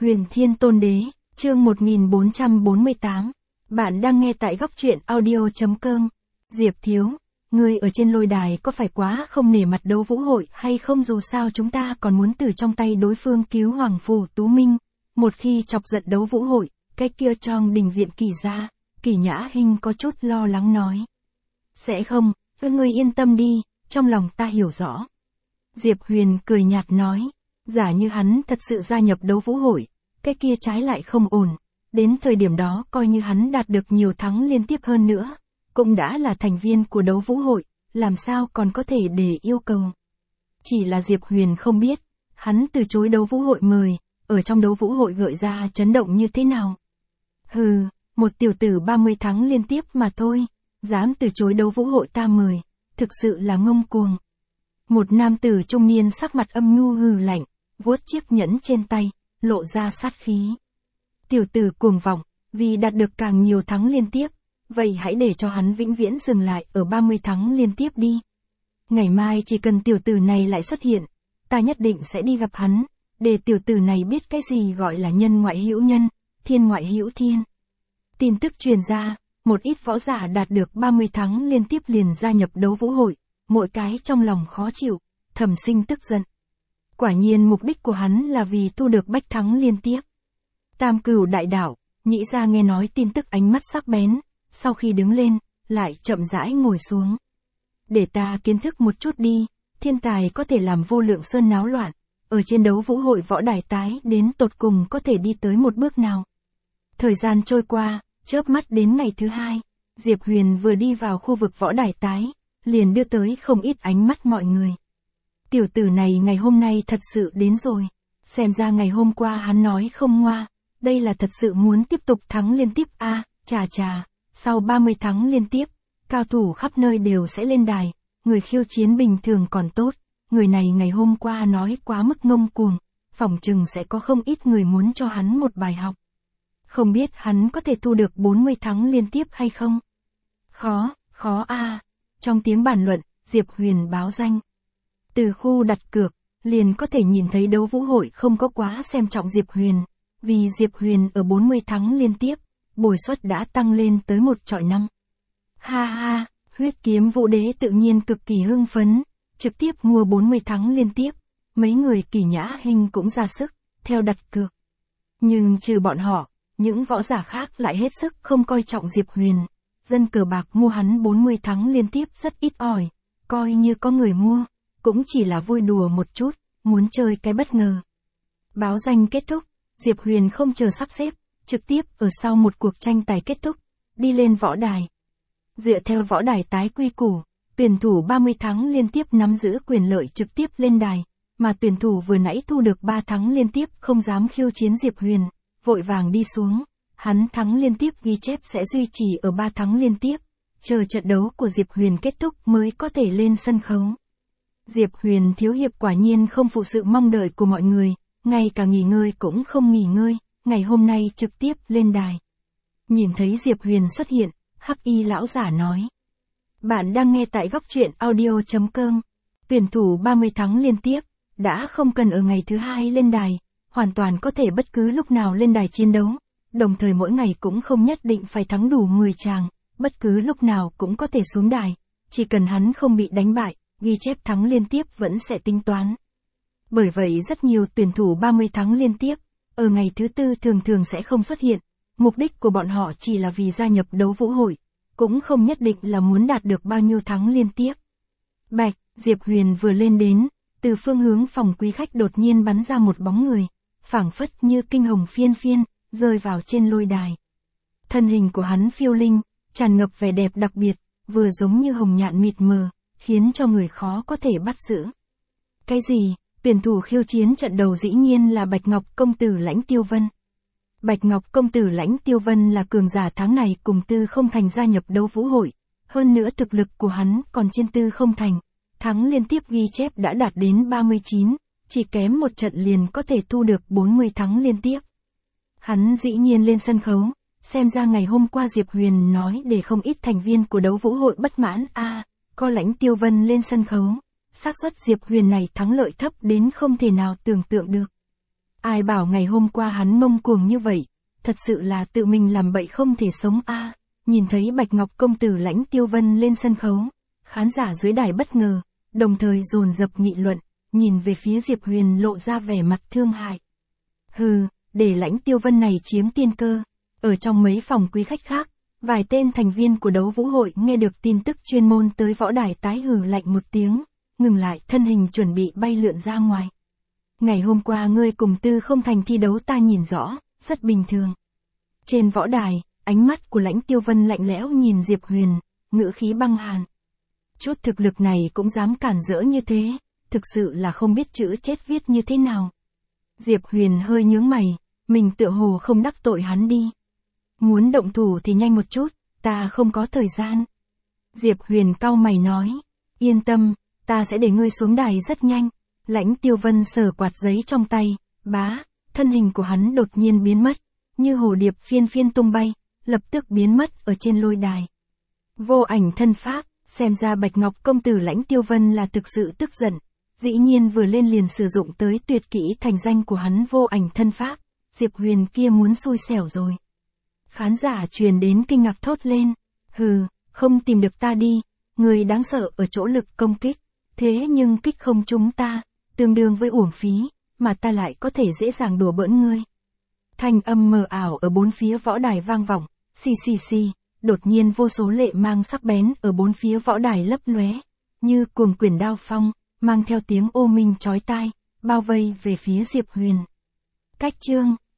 Huyền Thiên Tôn Đế, chương 1448. Bạn đang nghe tại góc truyện audio.com. Diệp Thiếu, ngươi ở trên lôi đài có phải quá không nể mặt đấu vũ hội hay không, dù sao chúng ta còn muốn từ trong tay đối phương cứu Hoàng Phủ Tú Minh. Một khi chọc giận đấu vũ hội, cái kia trong đình viện Kỳ gia, Kỳ Nhã Hinh có chút lo lắng nói. Sẽ không, ngươi yên tâm đi, trong lòng ta hiểu rõ. Diệp Huyền cười nhạt nói, giả như hắn thật sự gia nhập đấu vũ hội, cái kia trái lại không ổn. Đến thời điểm đó coi như hắn đạt được nhiều thắng liên tiếp hơn nữa, cũng đã là thành viên của đấu vũ hội, làm sao còn có thể để yêu cầu. Chỉ là Diệp Huyền không biết, hắn từ chối đấu vũ hội mời, ở trong đấu vũ hội gợi ra chấn động như thế nào. Hừ, một tiểu tử 30 thắng liên tiếp mà thôi, dám từ chối đấu vũ hội ta mời, thực sự là ngông cuồng. Một nam tử trung niên sắc mặt âm nhu hừ lạnh, vuốt chiếc nhẫn trên tay, lộ ra sát khí. Tiểu tử cuồng vọng, vì đạt được càng nhiều thắng liên tiếp, vậy hãy để cho hắn vĩnh viễn dừng lại ở 30 thắng liên tiếp đi. Ngày mai chỉ cần tiểu tử này lại xuất hiện, ta nhất định sẽ đi gặp hắn, để tiểu tử này biết cái gì gọi là nhân ngoại hữu nhân, thiên ngoại hữu thiên. Tin tức truyền ra, một ít võ giả đạt được 30 thắng liên tiếp liền gia nhập đấu vũ hội, mỗi cái trong lòng khó chịu, thầm sinh tức giận. Quả nhiên mục đích của hắn là vì thu được bách thắng liên tiếp. Tam Cửu đại đạo, Nhĩ Gia nghe nói tin tức ánh mắt sắc bén, sau khi đứng lên, lại chậm rãi ngồi xuống. Để ta kiến thức một chút đi, thiên tài có thể làm vô lượng sơn náo loạn, ở trên đấu vũ hội võ đài tái đến tột cùng có thể đi tới một bước nào. Thời gian trôi qua, chớp mắt đến ngày thứ hai, Diệp Huyền vừa đi vào khu vực võ đài tái, liền đưa tới không ít ánh mắt mọi người. Tiểu tử này ngày hôm nay thật sự đến rồi, xem ra ngày hôm qua hắn nói không ngoa, đây là thật sự muốn tiếp tục thắng liên tiếp a, chà, sau 30 thắng liên tiếp, cao thủ khắp nơi đều sẽ lên đài, người khiêu chiến bình thường còn tốt, người này ngày hôm qua nói quá mức ngông cuồng, phỏng chừng sẽ có không ít người muốn cho hắn một bài học. Không biết hắn có thể thu được 40 thắng liên tiếp hay không? Khó a. Trong tiếng bàn luận, Diệp Huyền báo danh. Từ khu đặt cược, liền có thể nhìn thấy đấu vũ hội không có quá xem trọng Diệp Huyền, vì Diệp Huyền ở 40 thắng liên tiếp, bồi suất đã tăng lên tới 1/5. Ha, Huyết Kiếm Vũ Đế tự nhiên cực kỳ hưng phấn, trực tiếp mua 40 thắng liên tiếp, mấy người Kỳ Nhã Hinh cũng ra sức, theo đặt cược. Nhưng trừ bọn họ, những võ giả khác lại hết sức không coi trọng Diệp Huyền. Dân cờ bạc mua hắn 40 thắng liên tiếp rất ít ỏi, coi như có người mua, cũng chỉ là vui đùa một chút, muốn chơi cái bất ngờ. Báo danh kết thúc, Diệp Huyền không chờ sắp xếp, trực tiếp ở sau một cuộc tranh tài kết thúc, đi lên võ đài. Dựa theo võ đài tái quy củ, tuyển thủ 30 thắng liên tiếp nắm giữ quyền lợi trực tiếp lên đài, mà tuyển thủ vừa nãy thu được 3 thắng liên tiếp không dám khiêu chiến Diệp Huyền, vội vàng đi xuống. Hắn thắng liên tiếp ghi chép sẽ duy trì ở 3 thắng liên tiếp, chờ trận đấu của Diệp Huyền kết thúc mới có thể lên sân khấu. Diệp Huyền thiếu hiệp quả nhiên không phụ sự mong đợi của mọi người, ngay cả nghỉ ngơi cũng không nghỉ ngơi, ngày hôm nay trực tiếp lên đài. Nhìn thấy Diệp Huyền xuất hiện, Hắc Y lão giả nói. Bạn đang nghe tại góc truyện audio.com. Tuyển thủ 30 thắng liên tiếp, đã không cần ở ngày thứ hai lên đài, hoàn toàn có thể bất cứ lúc nào lên đài chiến đấu. Đồng thời mỗi ngày cũng không nhất định phải thắng đủ 10 tràng, bất cứ lúc nào cũng có thể xuống đài, chỉ cần hắn không bị đánh bại, ghi chép thắng liên tiếp vẫn sẽ tính toán. Bởi vậy rất nhiều tuyển thủ 30 thắng liên tiếp, ở ngày thứ tư thường sẽ không xuất hiện, mục đích của bọn họ chỉ là vì gia nhập đấu vũ hội, cũng không nhất định là muốn đạt được bao nhiêu thắng liên tiếp. Bạch, Diệp Huyền vừa lên đến, từ phương hướng phòng quý khách đột nhiên bắn ra một bóng người, phảng phất như kinh hồng phiên, rơi vào trên lôi đài. Thân hình của hắn phiêu linh, tràn ngập vẻ đẹp đặc biệt, vừa giống như hồng nhạn mịt mờ, khiến cho người khó có thể bắt giữ. Cái gì? Tuyển thủ khiêu chiến trận đầu dĩ nhiên là Bạch Ngọc công tử Lãnh Tiêu Vân. Bạch Ngọc công tử Lãnh Tiêu Vân là cường giả tháng này cùng Tư Không Thành gia nhập đấu vũ hội, hơn nữa thực lực của hắn còn trên Tư Không Thành, thắng liên tiếp ghi chép đã đạt đến 39, chỉ kém một trận liền có thể thu được 40 thắng liên tiếp. Hắn dĩ nhiên lên sân khấu, xem ra ngày hôm qua Diệp Huyền nói để không ít thành viên của đấu vũ hội bất mãn có Lãnh Tiêu Vân lên sân khấu, xác suất Diệp Huyền này thắng lợi thấp đến không thể nào tưởng tượng được. Ai bảo ngày hôm qua hắn ngông cuồng như vậy, thật sự là tự mình làm bậy không thể sống a. Nhìn thấy Bạch Ngọc công tử Lãnh Tiêu Vân lên sân khấu, khán giả dưới đài bất ngờ, đồng thời dồn dập nghị luận, nhìn về phía Diệp Huyền lộ ra vẻ mặt thương hại. Hừ, để Lãnh Tiêu Vân này chiếm tiên cơ. Ở trong mấy phòng quý khách khác, vài tên thành viên của đấu vũ hội nghe được tin tức chuyên môn tới võ đài tái hừ lạnh một tiếng, ngừng lại thân hình chuẩn bị bay lượn ra ngoài. Ngày hôm qua ngươi cùng Tư Không Thành thi đấu ta nhìn rõ, rất bình thường. Trên võ đài, ánh mắt của Lãnh Tiêu Vân lạnh lẽo nhìn Diệp Huyền, ngữ khí băng hàn. Chút thực lực này cũng dám cản rỡ như thế, thực sự là không biết chữ chết viết như thế nào. Diệp Huyền hơi nhướng mày, mình tựa hồ không đắc tội hắn đi. Muốn động thủ thì nhanh một chút, ta không có thời gian. Diệp Huyền cau mày nói, yên tâm, ta sẽ để ngươi xuống đài rất nhanh. Lãnh Tiêu Vân sờ quạt giấy trong tay, bá, thân hình của hắn đột nhiên biến mất, như hồ điệp phiên phiên tung bay, lập tức biến mất ở trên lôi đài. Vô ảnh thân pháp, xem ra Bạch Ngọc công tử Lãnh Tiêu Vân là thực sự tức giận, dĩ nhiên vừa lên liền sử dụng tới tuyệt kỹ thành danh của hắn vô ảnh thân pháp, Diệp Huyền kia muốn xui xẻo rồi. Khán giả truyền đến kinh ngạc thốt lên, hừ, không tìm được ta đi, người đáng sợ ở chỗ lực công kích, thế nhưng kích không trúng ta, tương đương với uổng phí, mà ta lại có thể dễ dàng đùa bỡn ngươi. Thanh âm mờ ảo ở bốn phía võ đài vang vọng, xì xì xì, đột nhiên vô số lệ mang sắc bén ở bốn phía võ đài lấp lóe, như cuồng quyển đao phong, mang theo tiếng ô minh chói tai, bao vây về phía Diệp Huyền. Cách chương